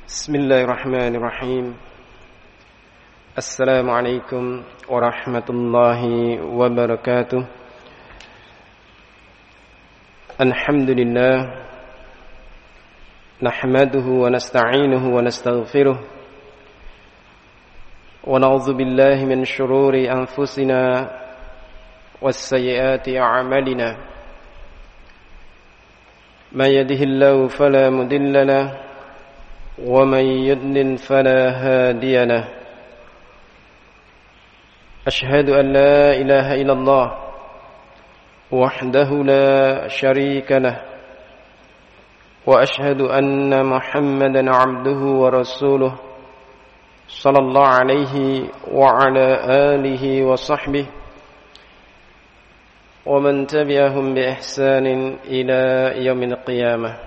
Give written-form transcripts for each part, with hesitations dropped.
Bismillahirrahmanirrahim. Assalamualaikum warahmatullahi wabarakatuh. Alhamdulillah, nahmaduhu wa nasta'inuhu wa nastaghfiruh, wa na'udzu billahi min shururi anfusina was sayyiati a'malina. May yahdihillahu fala mudilla lahu ومن يضلل فلا هادي له أشهد أن لا إله إلا الله وحده لا شريك له وأشهد أن محمدا عبده ورسوله صلى الله عليه وعلى آله وصحبه ومن تبعهم بإحسان إلى يوم القيامة.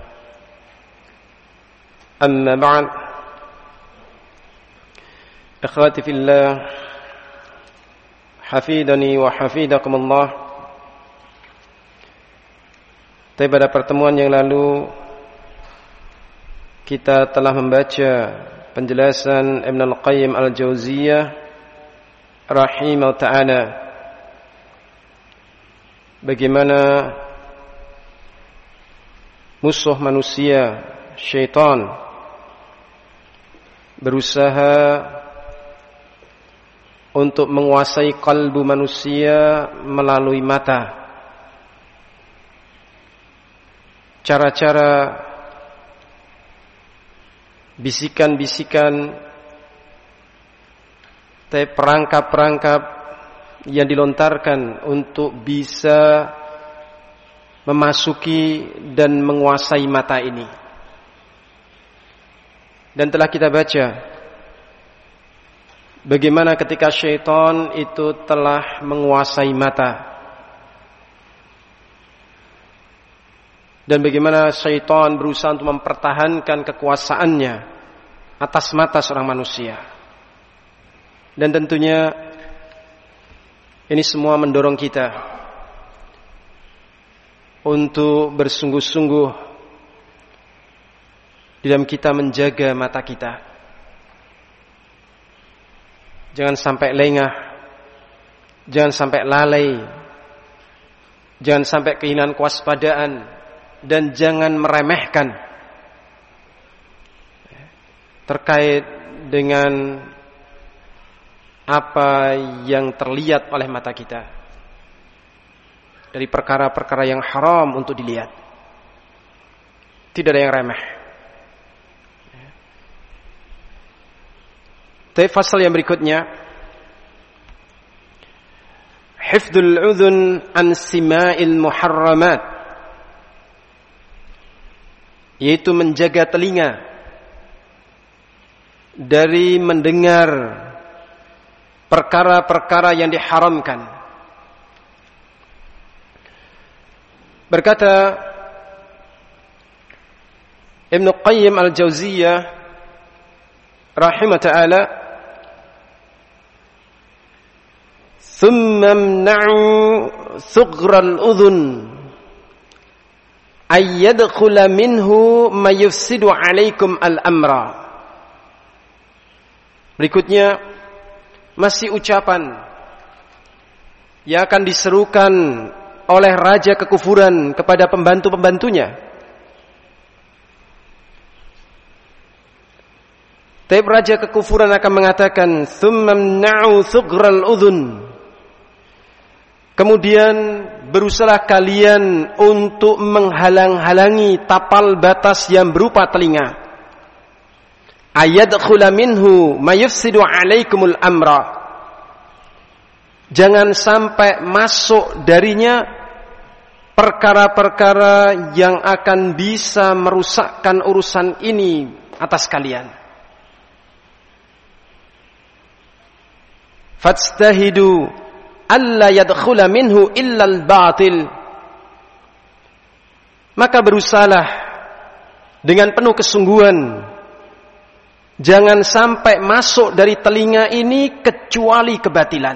أما بعد إخواتي في الله حفيدني وحفيدكم الله. Tapi pada pertemuan yang lalu kita telah membaca penjelasan Ibnu Al-Qayyim Al-Jauziyah rahimahullah ta'ala bagaimana musuh manusia syaitan berusaha untuk menguasai kalbu manusia melalui mata. Cara-cara bisikan-bisikan, perangkap-perangkap yang dilontarkan untuk bisa memasuki dan menguasai mata ini. Dan telah kita baca bagaimana ketika syaitan itu telah menguasai mata, dan bagaimana syaitan berusaha untuk mempertahankan kekuasaannya atas mata seorang manusia. Dan tentunya ini semua mendorong kita untuk bersungguh-sungguh di dalam kita menjaga mata kita. Jangan sampai lengah, jangan sampai lalai, jangan sampai kehilangan kewaspadaan, dan jangan meremehkan terkait dengan apa yang terlihat oleh mata kita dari perkara-perkara yang haram untuk dilihat. Tidak ada yang remeh. Tapi fasal yang berikutnya, hifdzul udhun an sima'il muharramat, yaitu menjaga telinga dari mendengar perkara-perkara yang diharamkan. Berkata Ibnu Qayyim Al-Jauziyah rahimahullah ta'ala, thumma amna'u thughral udhun ay yadkhula minhu ma yufsidu 'alaikum al-amra. Berikutnya masih ucapan yang akan diserukan oleh raja kekufuran kepada pembantu-pembantunya. Tapi raja kekufuran akan mengatakan, thumma amna'u thughral udhun, kemudian berusahalah kalian untuk menghalang-halangi tapal batas yang berupa telinga. Ayadkhula minhu ma yufsidu 'alaikumul amra, jangan sampai masuk darinya perkara-perkara yang akan bisa merusakkan urusan ini atas kalian. Fajtahidu alla yadkhula minhu illa al-batil, maka berusahalah dengan penuh kesungguhan, jangan sampai masuk dari telinga ini kecuali kebatilan.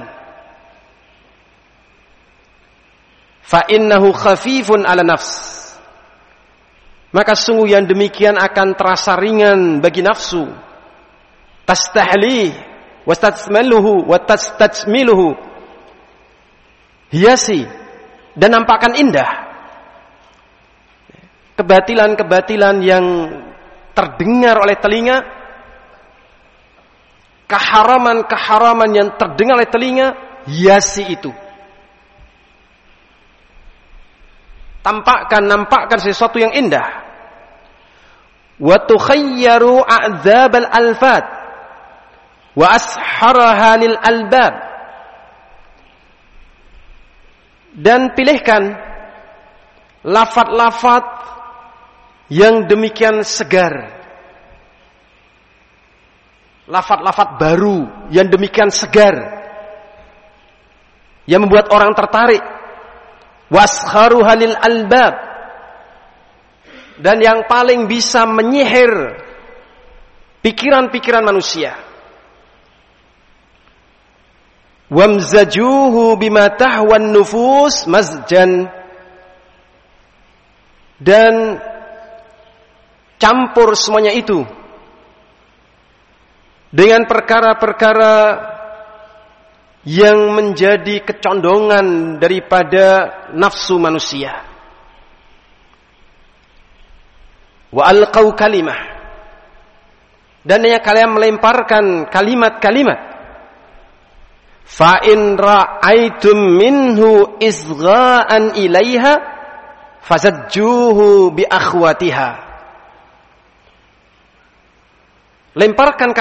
Fa innahu khafifun ala nafs, maka sungguh yang demikian akan terasa ringan bagi nafsu. Tastahlih wa tasmaluhu wa tastajmiluhu, hiasi dan nampakkan indah kebatilan-kebatilan yang terdengar oleh telinga, keharaman-keharaman yang terdengar oleh telinga, hiasi itu. Nampakkan sesuatu yang indah. Wa tukhayyaru a'dzabal alfat wa asharaha lil albab, dan pilihkan lafaz-lafaz yang demikian segar, lafaz-lafaz baru yang demikian segar, yang membuat orang tertarik. Waskharuha lil albab, dan yang paling bisa menyihir pikiran-pikiran manusia. Wamzajuhu bima tahwan nufus mazjan, dan campur semuanya itu dengan perkara-perkara yang menjadi kecondongan daripada nafsu manusia. Wa alqau kalimah, dan yang kalian melemparkan kalimat-kalimat. Fa in ra'aitum minhu isgha'an ilaiha fazajjuhu bi akhwatiha. Lemparkan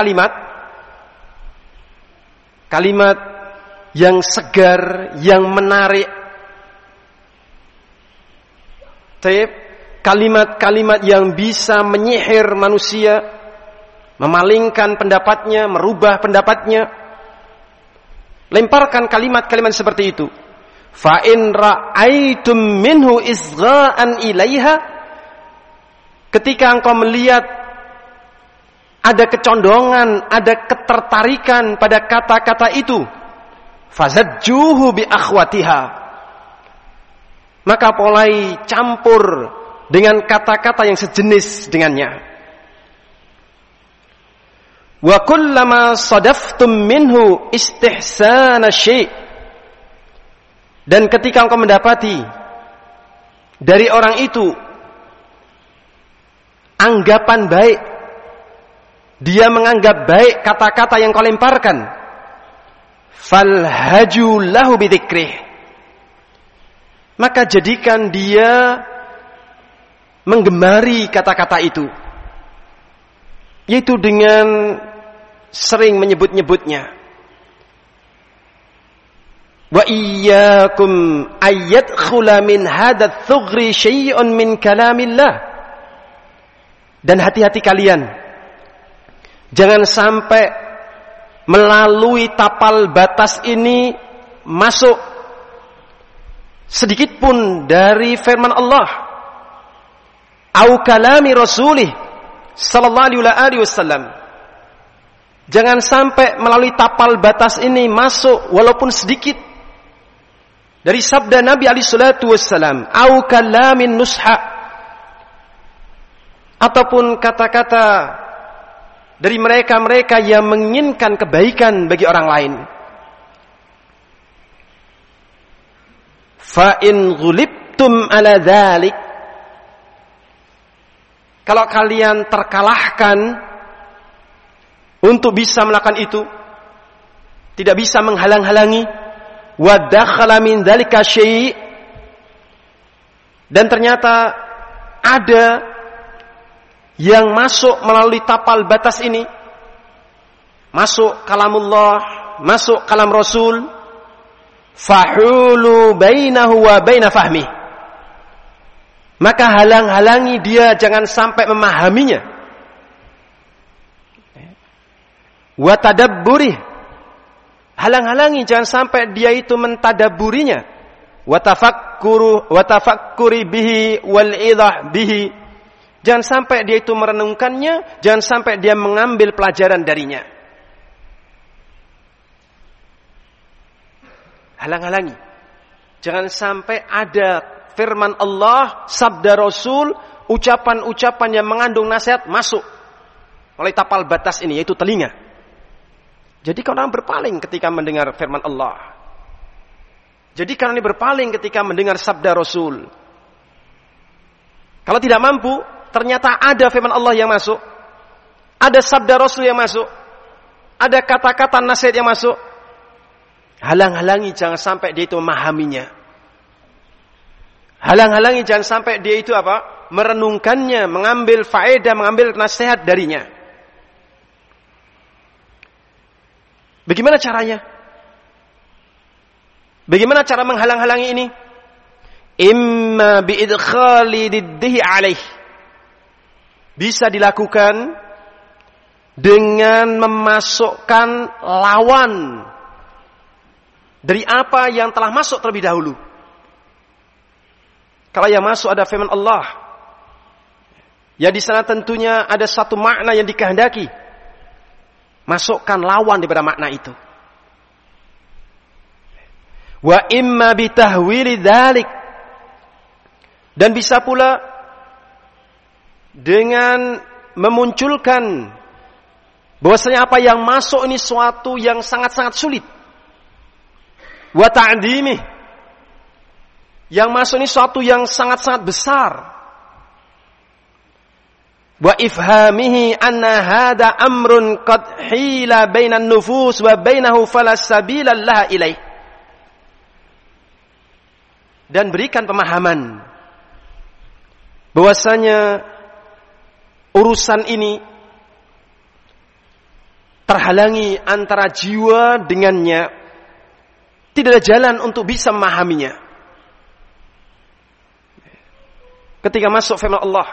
kalimat yang segar, yang menarik. Kalimat-kalimat yang bisa menyihir manusia, memalingkan pendapatnya, merubah pendapatnya. Lemparkan kalimat-kalimat seperti itu. Fa in ra'aitum minhu isgha'an ilaiha, ketika engkau melihat ada kecondongan, ada ketertarikan pada kata-kata itu, fazajjuhu bi akhwatiha, maka mulai campur dengan kata-kata yang sejenis dengannya. Wa kullama sadaftum minhu istihsana syai', dan ketika engkau mendapati dari orang itu anggapan baik, dia menganggap baik kata-kata yang kau lemparkan, falhaju lahu bidzikrih, maka jadikan dia menggemari kata-kata itu, yaitu dengan sering menyebut-nyebutnya. Wa iyyakum ayyadkhula min hadha thughri syai'un min kalamillah, dan hati-hati kalian, jangan sampai melalui tapal batas ini masuk sedikit pun dari firman Allah, au kalami rasulih sallallahu alaihi wasallam. Jangan sampai melalui tapal batas ini masuk walaupun sedikit dari sabda Nabi alaihi salatu wasallam, au kalamin nusha, ataupun kata-kata dari mereka-mereka yang menginginkan kebaikan bagi orang lain. Fa in ghulibtum ala dzalik, kalau kalian terkalahkan untuk bisa melakukan itu, tidak bisa menghalang-halangi, wa dakhala min dzalika syai', dan ternyata ada yang masuk melalui tapal batas ini, masuk kalamullah, masuk kalam Rasul, fahulu bainahu wa baina fahmi, maka halang-halangi dia jangan sampai memahaminya. Wa tadabburi, halang-halangi jangan sampai dia itu mentadabburinya. Wa tafakkuri bihi wal idah bihi, jangan sampai dia itu merenungkannya, jangan sampai dia mengambil pelajaran darinya. Halang-halangi. Jangan sampai ada firman Allah, sabda Rasul ucapan-ucapan yang mengandung nasihat masuk oleh tapal batas ini, yaitu telinga. Jadi orang berpaling ketika mendengar firman Allah. Jadi karena ini berpaling ketika mendengar sabda Rasul. Kalau tidak mampu, ternyata ada firman Allah yang masuk, ada sabda Rasul yang masuk, ada kata-kata nasihat yang masuk. Halang-halangi jangan sampai dia itu memahaminya. Halang-halangi jangan sampai dia itu merenungkannya, mengambil faedah, mengambil nasihat darinya. Bagaimana caranya? Bagaimana cara menghalang-halangi ini? Imma biidkhali diddihi alaih. Bisa dilakukan dengan memasukkan lawan dari apa yang telah masuk terlebih dahulu. Kalau yang masuk ada firman Allah, ya di sana tentunya ada satu makna yang dikehendaki. Masukkan lawan daripada makna itu. Wa imma bitahwili dzalik. Dan bisa pula dengan memunculkan bahwasanya apa yang masuk ini suatu yang sangat-sangat sulit. Wa ta'dimih. Yang masuk ini suatu yang sangat-sangat besar. Wa ifhamihi anna hada amrun qad hila bainan nufus wa bainahu fala sabila laha ilaih. Dan berikan pemahaman bahwasanya urusan ini terhalangi antara jiwa dengannya, tidak ada jalan untuk bisa memahaminya. Ketika masuk firman Allah,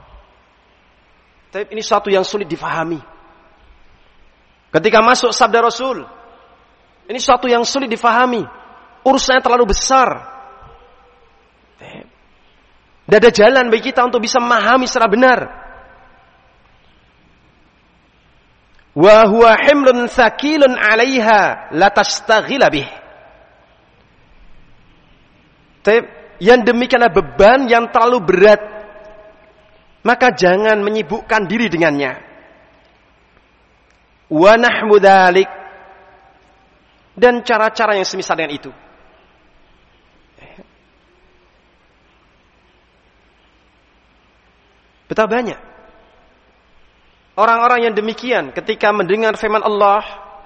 tapi ini suatu yang sulit difahami. Ketika masuk sabda Rasul, ini suatu yang sulit difahami. Urusannya terlalu besar. Tidak ada jalan bagi kita untuk bisa memahami secara benar. Wa huwa himlun thaqilun 'alaiha la tastaghila bih. Yang demikianlah beban yang terlalu berat, maka jangan menyibukkan diri dengannya. Wa nahwu dzalik, dan cara-cara yang semisal dengan itu. Betapa banyak orang-orang yang demikian ketika mendengar firman Allah,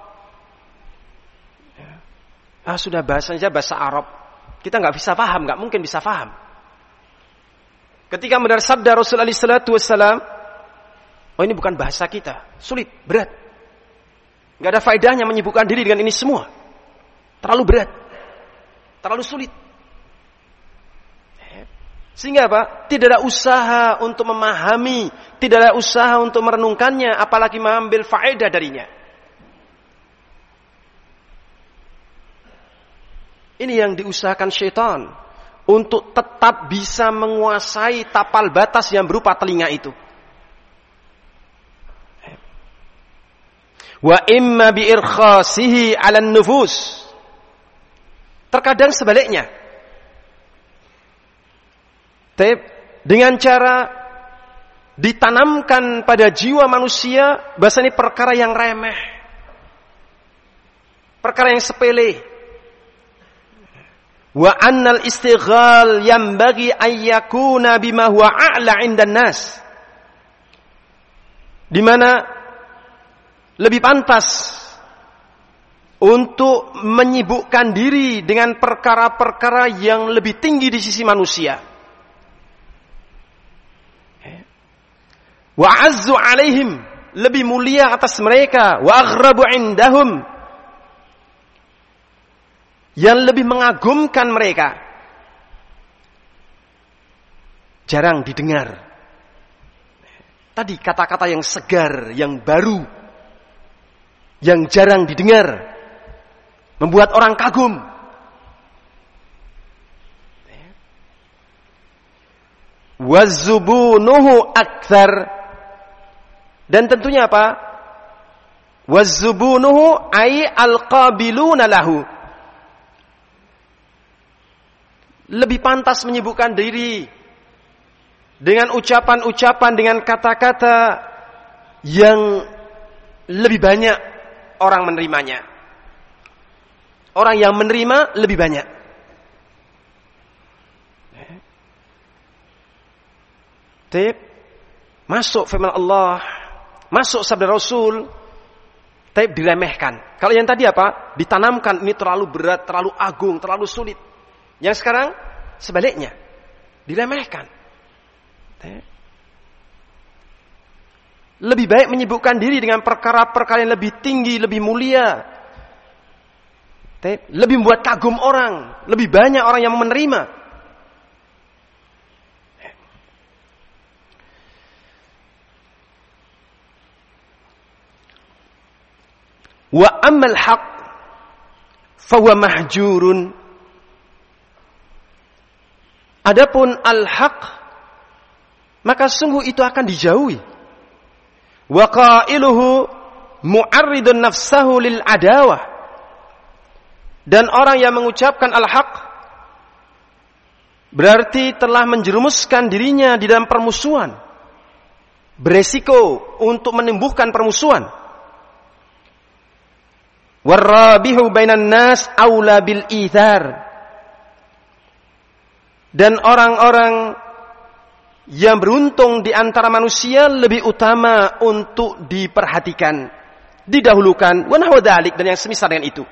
sudah bahasanya bahasa Arab, kita nggak bisa paham, nggak mungkin bisa paham. Ketika mendengar sabda Rasulullah SAW, ini bukan bahasa kita, sulit, berat, nggak ada faedahnya menyibukkan diri dengan ini semua, terlalu berat, terlalu sulit. Sehingga tidak ada usaha untuk memahami, tidak ada usaha untuk merenungkannya, apalagi mengambil faedah darinya. Ini yang diusahakan syaitan untuk tetap bisa menguasai tapal batas yang berupa telinga itu. Wa imma bi irkhasihi 'alan nufus. Terkadang sebaliknya. Dengan cara ditanamkan pada jiwa manusia bahasa ini perkara yang remeh, perkara yang sepele. Wa annal istighal yanbaghi an yakuna bima huwa a'la 'indan nas. Di mana lebih pantas untuk menyibukkan diri dengan perkara-perkara yang lebih tinggi di sisi manusia. Wa azzu alaihim, lebih mulia atas mereka, wa aghrabu indahum, yang lebih mengagumkan mereka. Jarang didengar. Tadi kata-kata yang segar, yang baru, yang jarang didengar, membuat orang kagum. Wazzubunuhu akthar. Dan tentunya apa? Wazzubunuhu ay alqabiluna lahu. Lebih pantas menyibukkan diri dengan ucapan-ucapan, dengan kata-kata yang lebih banyak orang menerimanya. Orang yang menerima lebih banyak. Masuk firman Allah, masuk sabda Rasul, tapi diremehkan. Kalau yang tadi apa? Ditanamkan ini terlalu berat, terlalu agung, terlalu sulit. Yang sekarang sebaliknya, diremehkan. Lebih baik menyibukkan diri dengan perkara-perkara yang lebih tinggi, lebih mulia. Lebih membuat kagum orang, lebih banyak orang yang menerima. Wa ammal haq fahuwa mahjurun. Adapun al-haq, maka sungguh itu akan dijauhi. Wa qailuhu mu'arridun nafsahu lil adawah. Dan orang yang mengucapkan al-haq berarti telah menjerumuskan dirinya di dalam permusuhan. Beresiko untuk menumbuhkan permusuhan. Warrabihu bainan nas aula bil ithar. Dan orang-orang yang beruntung di antara manusia lebih utama untuk diperhatikan, didahulukan, wa nahwa dzalik, dan yang semisal dengan itu.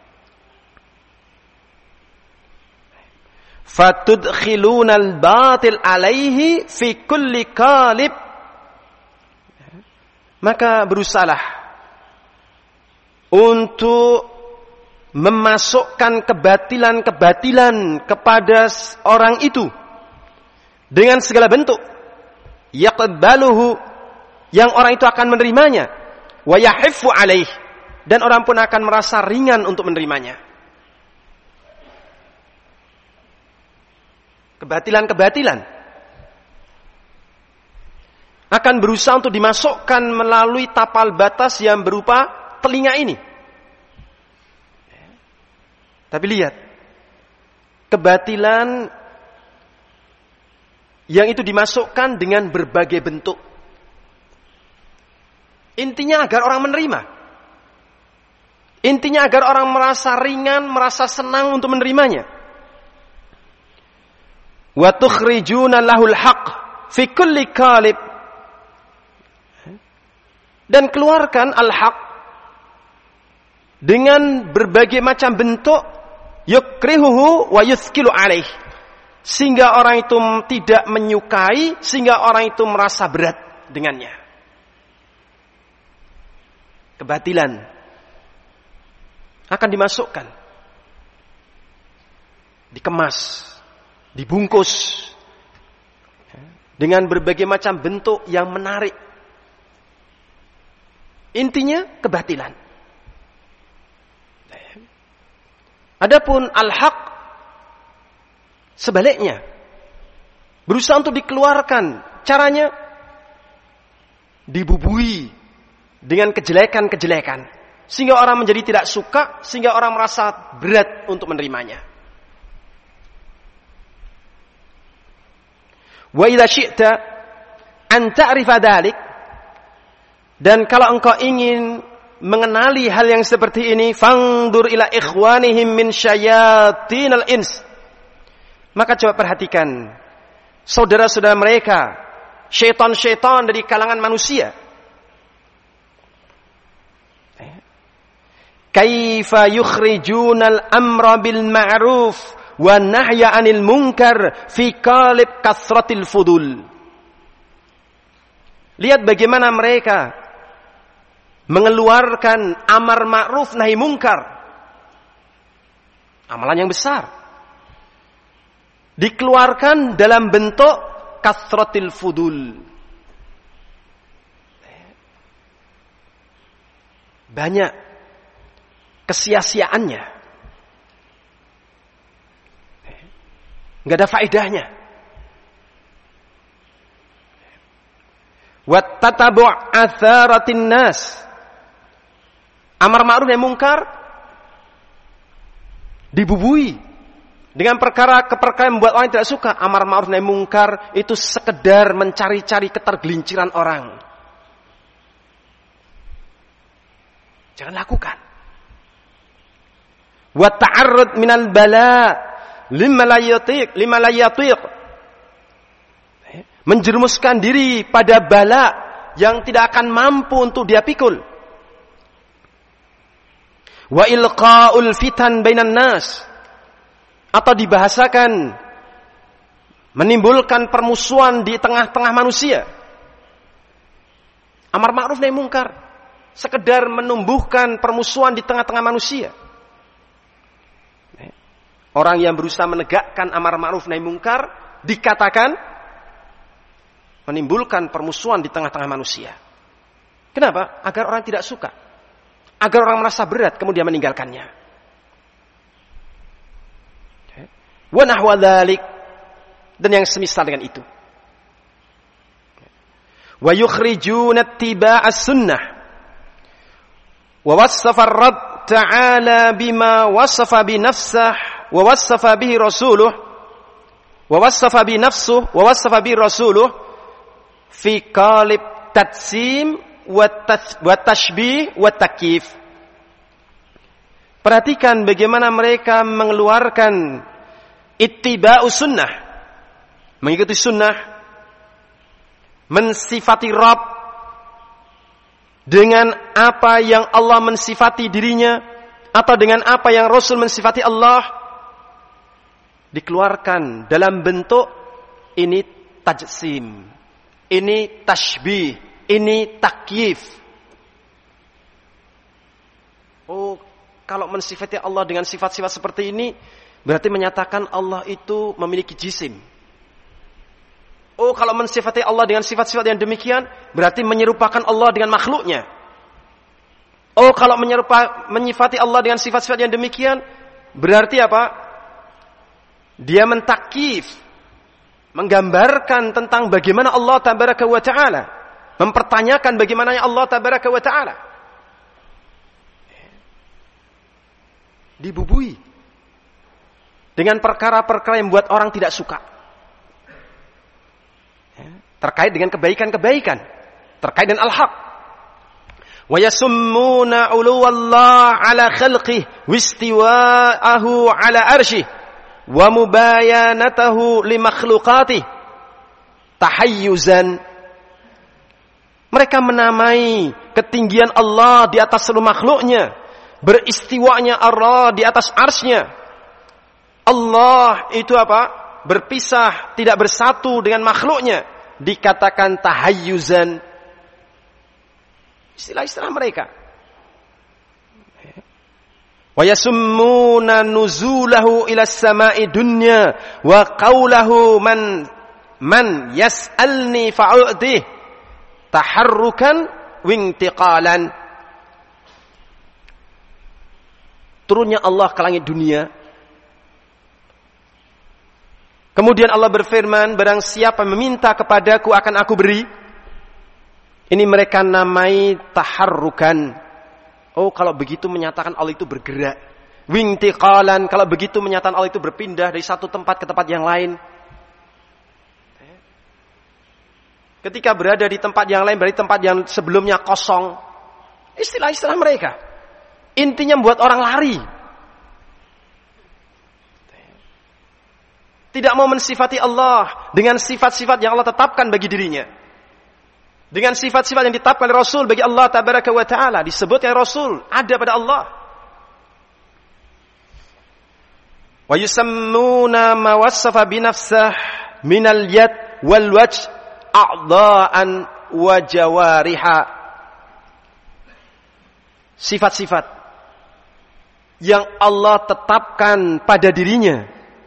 Fatudkhiluna al-batil alaihi fi kulli qalib. Maka berusahalah untuk memasukkan kebatilan-kebatilan kepada orang itu dengan segala bentuk. Yaqbaluhu, yang orang itu akan menerimanya. Wa yahiffu alaih, dan orang pun akan merasa ringan untuk menerimanya. Kebatilan-kebatilan akan berusaha untuk dimasukkan melalui tapal batas yang berupa telinga ini. Tapi lihat, kebatilan yang itu dimasukkan dengan berbagai bentuk. Intinya agar orang menerima. Intinya agar orang merasa ringan, merasa senang untuk menerimanya. Wa tukhrijuna lahul haqq fi kulli qalib. Dan keluarkan al-haq dengan berbagai macam bentuk, yukrihuhu wa yuthqilu alaih, sehingga orang itu tidak menyukai, sehingga orang itu merasa berat dengannya. Kebatilan akan dimasukkan, dikemas, dibungkus dengan berbagai macam bentuk yang menarik. Intinya kebatilan. Adapun al-haq sebaliknya, berusaha untuk dikeluarkan. Caranya dibubui dengan kejelekan-kejelekan, sehingga orang menjadi tidak suka, sehingga orang merasa berat untuk menerimanya. Wa idza syi'ta an ta'rifa dzalik, dan kalau engkau ingin mengenali hal yang seperti ini, fangdur ila ikhwanihim min syayatinal ins, maka coba perhatikan saudara-saudara mereka, syaitan-syaitan dari kalangan manusia. Kaifa yukhrijunal amra bil ma'ruf wa nahya 'anil munkar fi qalib kasratil fudul. Lihat bagaimana mereka mengeluarkan amar ma'ruf nahi munkar, amalan yang besar, dikeluarkan dalam bentuk kasratil fudul, banyak kesia-siaannya, nggak ada faedahnya. Wat tatabu' atharatin nas, amar ma'ruf nahi munkar dibubui Dengan perkara yang membuat orang tidak suka. Amar ma'ruf nahi mungkar itu sekedar mencari-cari ketergelinciran orang. Jangan lakukan. Wa ta'arrud minal bala lima la yatiq. Menjerumuskan diri pada bala yang tidak akan mampu untuk dia pikul. Wa ilqa'ul fitan bainan nas. Atau dibahasakan menimbulkan permusuhan di tengah-tengah manusia. Amar ma'ruf nahi mungkar sekedar menumbuhkan permusuhan di tengah-tengah manusia. Orang yang berusaha menegakkan amar ma'ruf nahi mungkar dikatakan menimbulkan permusuhan di tengah-tengah manusia. Kenapa? Agar orang tidak suka. Agar orang merasa berat kemudian meninggalkannya. Wa nahwa dzalik, dan yang semisal dengan itu. Wa yukhrijuna ittiba'as sunnah wa wassafa ar-rabb ta'ala bima wasafa bi nafsihi wa wasafa bihi rasuluh wa wasafa bi nafsuhu wa wasafa bi rasuluh fi qalib tatsim wa tashbih wa takyif. Perhatikan bagaimana mereka mengeluarkan ittiba'u sunnah, mengikuti sunnah, mensifati Rabb dengan apa yang Allah mensifati dirinya atau dengan apa yang Rasul mensifati Allah, dikeluarkan dalam bentuk ini tajsim, ini tashbih, ini takyif. Oh, kalau mensifati Allah dengan sifat-sifat seperti ini berarti menyatakan Allah itu memiliki jisim. Oh, kalau mensifati Allah dengan sifat-sifat yang demikian, berarti menyerupakan Allah dengan makhluknya. Oh, kalau menyifati Allah dengan sifat-sifat yang demikian, berarti apa? Dia mentakif, menggambarkan tentang bagaimana Allah tabaraka wa ta'ala, mempertanyakan bagaimana Allah tabaraka wa ta'ala. Dibubui dengan perkara-perkara yang membuat orang tidak suka. Terkait dengan kebaikan-kebaikan. Terkait dengan al-haq. Wa yasummuna uluwallah ala khalqih wistiwa'ahu ala arshih wa mubayanatahu li makhluqatih tahayyuzan. Mereka menamai ketinggian Allah di atas seluruh makhluknya, beristiwanya Allah di atas arsy-Nya. Allah itu apa? Berpisah, tidak bersatu dengan makhluknya. Dikatakan tahayyuzan. Istilah-istilah mereka. Wa yasummuna nuzulahu ila samai dunya wa qawlahu man yas'alni fa'u'tih taharrukan wintiqalan. Turunnya Allah ke langit dunia. Kemudian Allah berfirman, barang siapa meminta kepadaku akan aku beri. Ini mereka namai taharrukan. Oh, kalau begitu menyatakan Allah itu bergerak. Wintiqalan, kalau begitu menyatakan Allah itu berpindah dari satu tempat ke tempat yang lain. Ketika berada di tempat yang lain, berarti tempat yang sebelumnya kosong. Istilah-istilah mereka. Intinya membuat orang lari. Tidak mau mensifati Allah dengan sifat-sifat yang Allah tetapkan bagi dirinya. Dengan sifat-sifat yang ditetapkan oleh Rasul bagi Allah tabaraka wa ta'ala. Disebutnya Rasul ada pada Allah. Wa yusammuna ma wassafa bi nafsihi minal yad wal wajh a'dha'an wa jawariha. Sifat-sifat yang Allah tetapkan pada dirinya.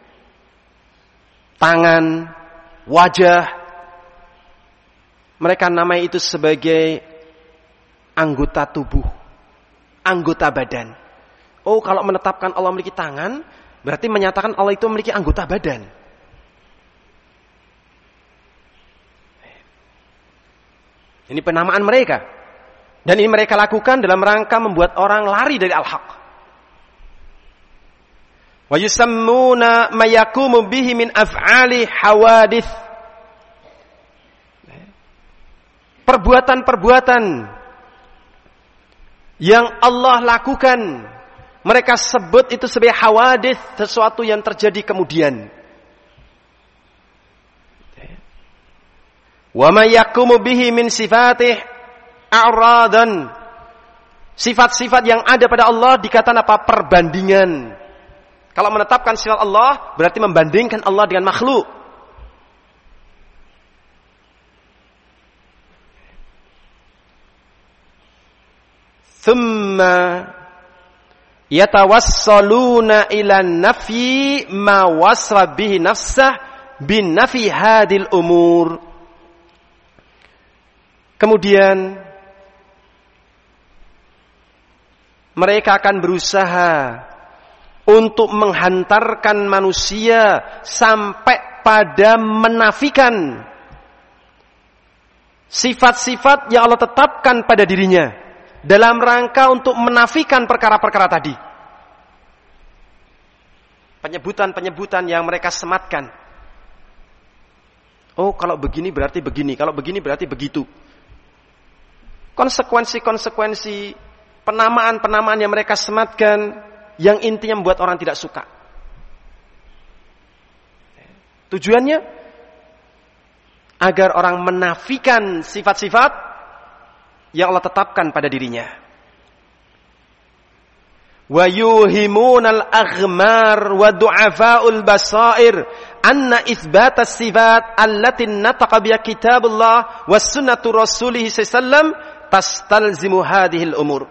Tangan, wajah, mereka namai itu sebagai anggota tubuh, anggota badan. Oh, kalau menetapkan Allah memiliki tangan, berarti menyatakan Allah itu memiliki anggota badan. Ini penamaan mereka. Dan ini mereka lakukan dalam rangka membuat orang lari dari al-haq. Wa yusammuna ma yaqumu bihi min af'ali hawadits. Perbuatan-perbuatan yang Allah lakukan, mereka sebut itu sebagai hawadits, sesuatu yang terjadi kemudian. Wa ma yaqumu bihi min sifatih a'radan. Sifat-sifat yang ada pada Allah dikatakan apa? Perbandingan. Kalau menetapkan sifat Allah berarti membandingkan Allah dengan makhluk. Thumma yatawassaluna ila nafyi ma wasra bihi nafsah bin nafi hadil umur. Kemudian mereka akan berusaha untuk menghantarkan manusia sampai pada menafikan sifat-sifat yang Allah tetapkan pada dirinya, dalam rangka untuk menafikan perkara-perkara tadi. Penyebutan-penyebutan yang mereka sematkan. Oh, kalau begini berarti begini, kalau begini berarti begitu. Konsekuensi-konsekuensi penamaan-penamaan yang mereka sematkan, yang intinya membuat orang tidak suka. Tujuannya agar orang menafikan sifat-sifat yang Allah tetapkan pada dirinya. Wa yuhimunal aghmar wa du'afaul basair anna itsbat as-sifat allati nataqa biha kitabullah was sunnatu rasulih sallallahu tastalzimu hadhil umur.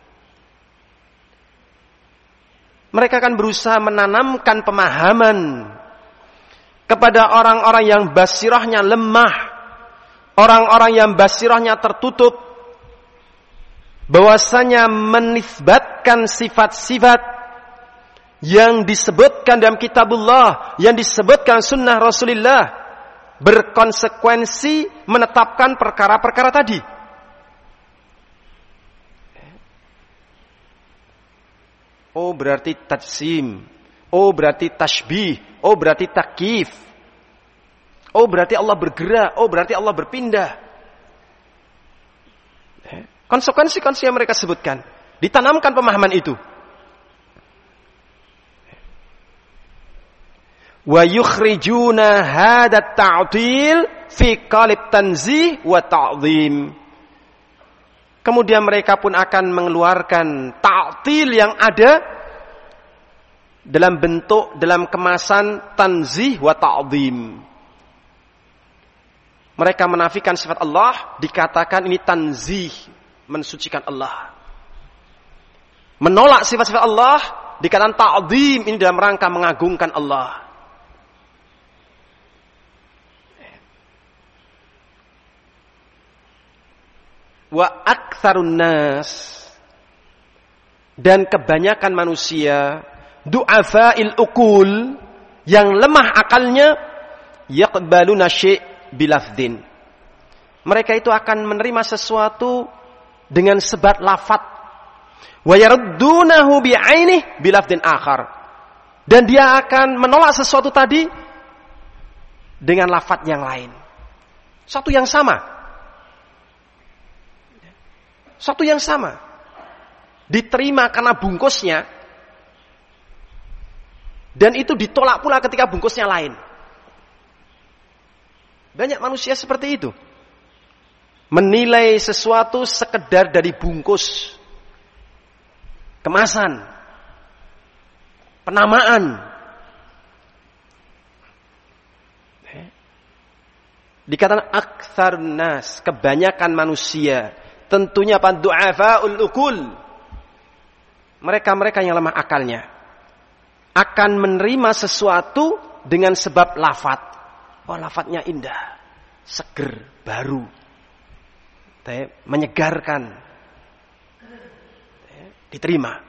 Mereka akan berusaha menanamkan pemahaman kepada orang-orang yang basirahnya lemah, orang-orang yang basirahnya tertutup, bahwasanya menisbatkan sifat-sifat yang disebutkan dalam kitabullah, yang disebutkan sunnah Rasulullah, berkonsekuensi menetapkan perkara-perkara tadi. Oh berarti tajsim, oh berarti tashbih, oh berarti takyif, oh berarti Allah bergerak, oh berarti Allah berpindah. Konsekuensi-konsekuensi yang mereka sebutkan, ditanamkan pemahaman itu. Wa yukhrijuna hadat ta'til fi qalib tanzih wa ta'zim. Kemudian mereka pun akan mengeluarkan ta'til yang ada dalam bentuk, dalam kemasan tanzih wa ta'zim. Mereka menafikan sifat Allah, dikatakan ini tanzih, mensucikan Allah. Menolak sifat-sifat Allah, dikatakan ta'zim, ini dalam rangka mengagungkan Allah. Wa aktsarun nas, dan kebanyakan manusia, du'afa'il uqul, yang lemah akalnya, yaqbaluna syai' bilafdin. Mereka itu akan menerima sesuatu dengan sebat lafaz, wa yaruddunahu bi'ainih bilafdin akhar, dan dia akan menolak sesuatu tadi dengan lafaz yang lain. Satu yang sama. Satu yang sama. Diterima karena bungkusnya, dan itu ditolak pula ketika bungkusnya lain. Banyak manusia seperti itu. Menilai sesuatu sekedar dari bungkus, kemasan, penamaan. Dikatakan aktsarun nas, kebanyakan manusia. Tentunya du'afa'ul uqul, mereka-mereka yang lemah akalnya, akan menerima sesuatu dengan sebab lafaz. Oh, lafaznya indah, seger, baru, menyegarkan, diterima.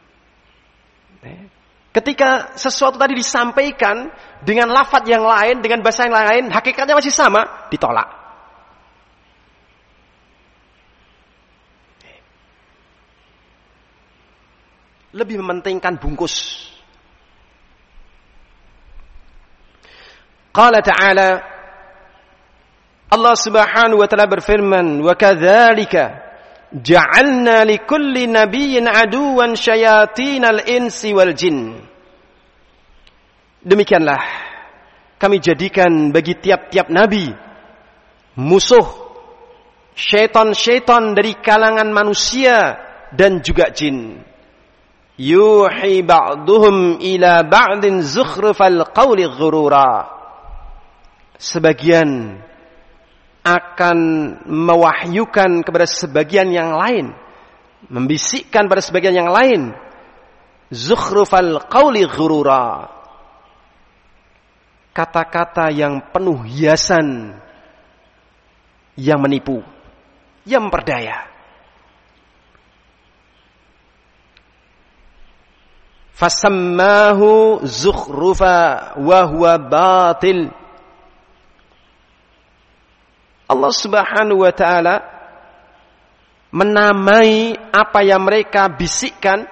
Ketika sesuatu tadi disampaikan dengan lafaz yang lain, dengan bahasa yang lain, hakikatnya masih sama, ditolak. Lebih mementingkan bungkus. Qala ta'ala, Allah Subhanahu wa ta'ala berfirman, "Wa kadzalika ja'alna likulli nabiyyin aduwan syayatinal insi wal jin." Demikianlah kami jadikan bagi tiap-tiap nabi musuh syaitan-syaitan dari kalangan manusia dan juga jin. Yuhi ba'duhum ila ba'din zukhrufal qawli ghurura. Sebagian akan mewahyukan kepada sebagian yang lain, membisikkan pada sebagian yang lain, zukhrufal qawli ghurura, kata-kata yang penuh hiasan, yang menipu, yang memperdaya. Fasammahu zukhrufa wa huwa batil. Allah Subhanahu wa ta'ala menamai apa yang mereka bisikkan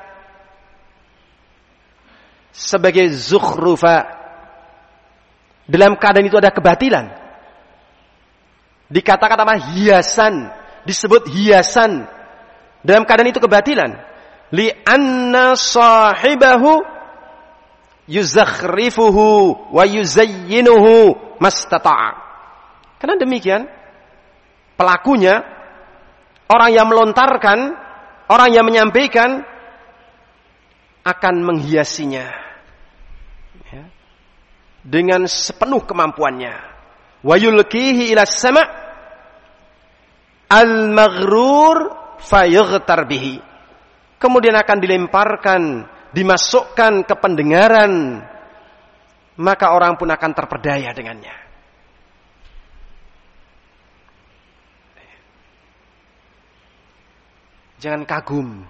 sebagai zukhrufa. Dalam keadaan itu ada kebatilan. Dikatakan apa? Hiasan. Disebut hiasan. Dalam keadaan itu kebatilan. Li'anna sahibahu yuzakhrifuhu wa yuzayyinuhu mastata'a. Karena demikian, pelakunya, orang yang melontarkan, orang yang menyampaikan, akan menghiasinya ya, dengan sepenuh kemampuannya. Wa yulqihi ila sama' al-maghrur fayaghtar bihi. Kemudian akan dilemparkan, dimasukkan ke pendengaran, maka orang pun akan terperdaya dengannya. Jangan kagum,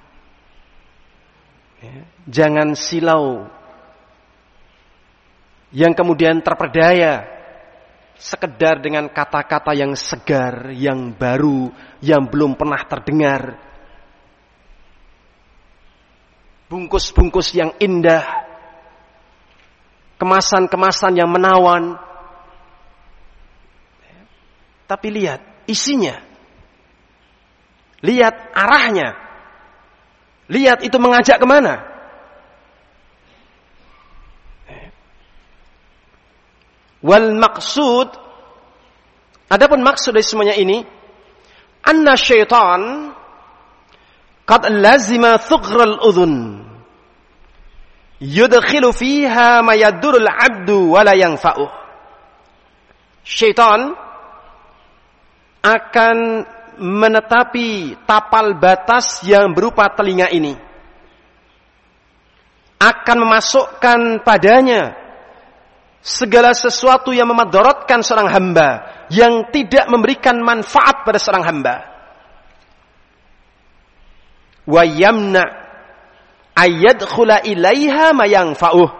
jangan silau, yang kemudian terperdaya sekedar dengan kata-kata yang segar, yang baru, yang belum pernah terdengar. Bungkus-bungkus yang indah, kemasan-kemasan yang menawan. Tapi lihat isinya, lihat arahnya, lihat itu mengajak kemana. Wal maksud, adapun maksud dari semuanya ini, anna syaitan qad lazima thughral udhun yudkhilu fiha ma yadurul abdu wa la yanfa'uh. Syaitan akan menetapi tapal batas yang berupa telinga ini, akan memasukkan padanya segala sesuatu yang memadaratkan seorang hamba, yang tidak memberikan manfaat pada seorang hamba. Wa yamna ayyadkhula ilaiha ma yanfa'uh,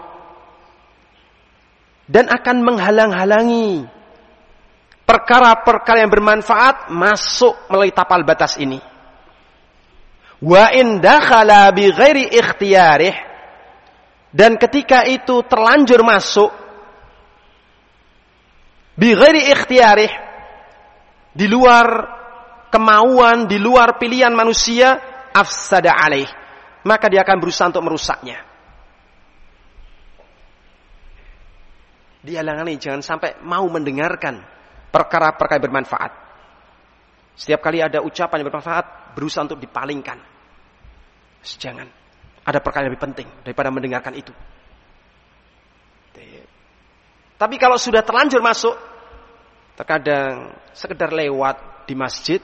dan akan menghalang-halangi perkara-perkara yang bermanfaat masuk melalui tapal batas ini. Wa in dakhala bi ghairi ikhtiyarih, dan ketika itu terlanjur masuk bi ghairi ikhtiyarih, di luar kemauan, di luar pilihan manusia, afsada alaih, maka dia akan berusaha untuk merusaknya. Dihalang-halangi, jangan sampai mau mendengarkan perkara-perkara yang bermanfaat. Setiap kali ada ucapan yang bermanfaat, berusaha untuk dipalingkan. Jangan. Ada perkara yang lebih penting daripada mendengarkan itu. Tapi kalau sudah terlanjur masuk, terkadang sekedar lewat di masjid,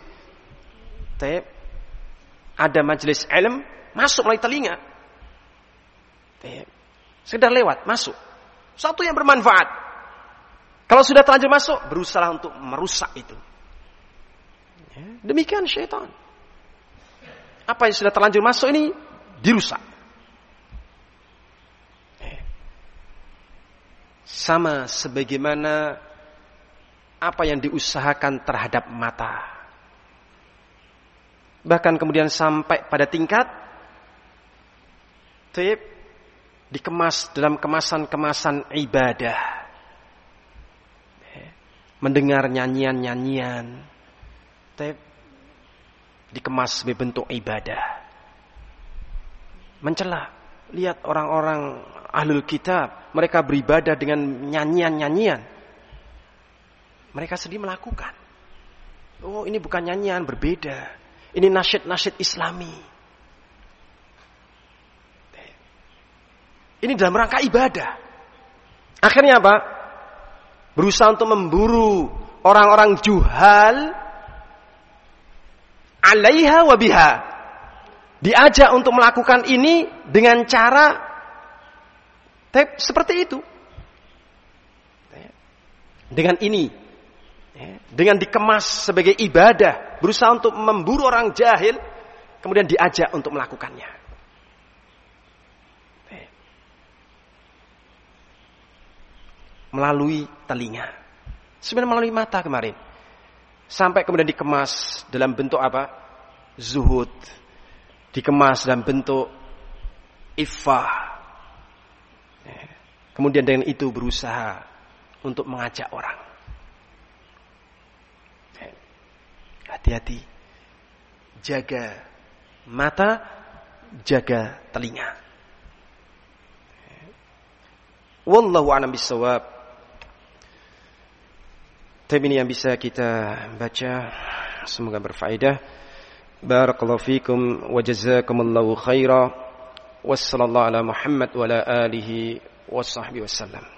ada majelis ilmu, masuk melalui telinga. Sekedar lewat, masuk. Satu yang bermanfaat. Kalau sudah terlanjur masuk, berusaha untuk merusak itu. Demikian syaitan. Apa yang sudah terlanjur masuk ini, dirusak. Sama sebagaimana apa yang diusahakan terhadap mata. Bahkan kemudian sampai pada tingkat dikemas dalam kemasan-kemasan ibadah. mendengar nyanyian-nyanyian, dikemas sebagai bentuk ibadah. Mencela, lihat orang-orang ahlul kitab, mereka beribadah dengan nyanyian-nyanyian. Mereka sedih melakukan. Oh, ini bukan nyanyian, berbeda. Ini nasyid-nasyid Islami. Ini dalam rangka ibadah. Akhirnya apa? Berusaha untuk memburu orang-orang juhal alaiha wa biha. Diajak untuk melakukan ini dengan cara seperti itu. Dengan ini, dengan dikemas sebagai ibadah, berusaha untuk memburu orang jahil, kemudian diajak untuk melakukannya. Melalui telinga, sebenarnya melalui mata kemarin, sampai kemudian dikemas dalam bentuk apa? Zuhud, dikemas dalam bentuk iffah. Kemudian dengan itu berusaha untuk mengajak orang. Hati-hati, jaga mata, jaga telinga. Wallahu a'lam bishawab. Tapi ini yang bisa kita baca, semoga berfaedah. Barakallahu fikum wa jazakumullahu khaira. Wassallallahu ala Muhammad wa ala alihi wa sahbihi wasallam.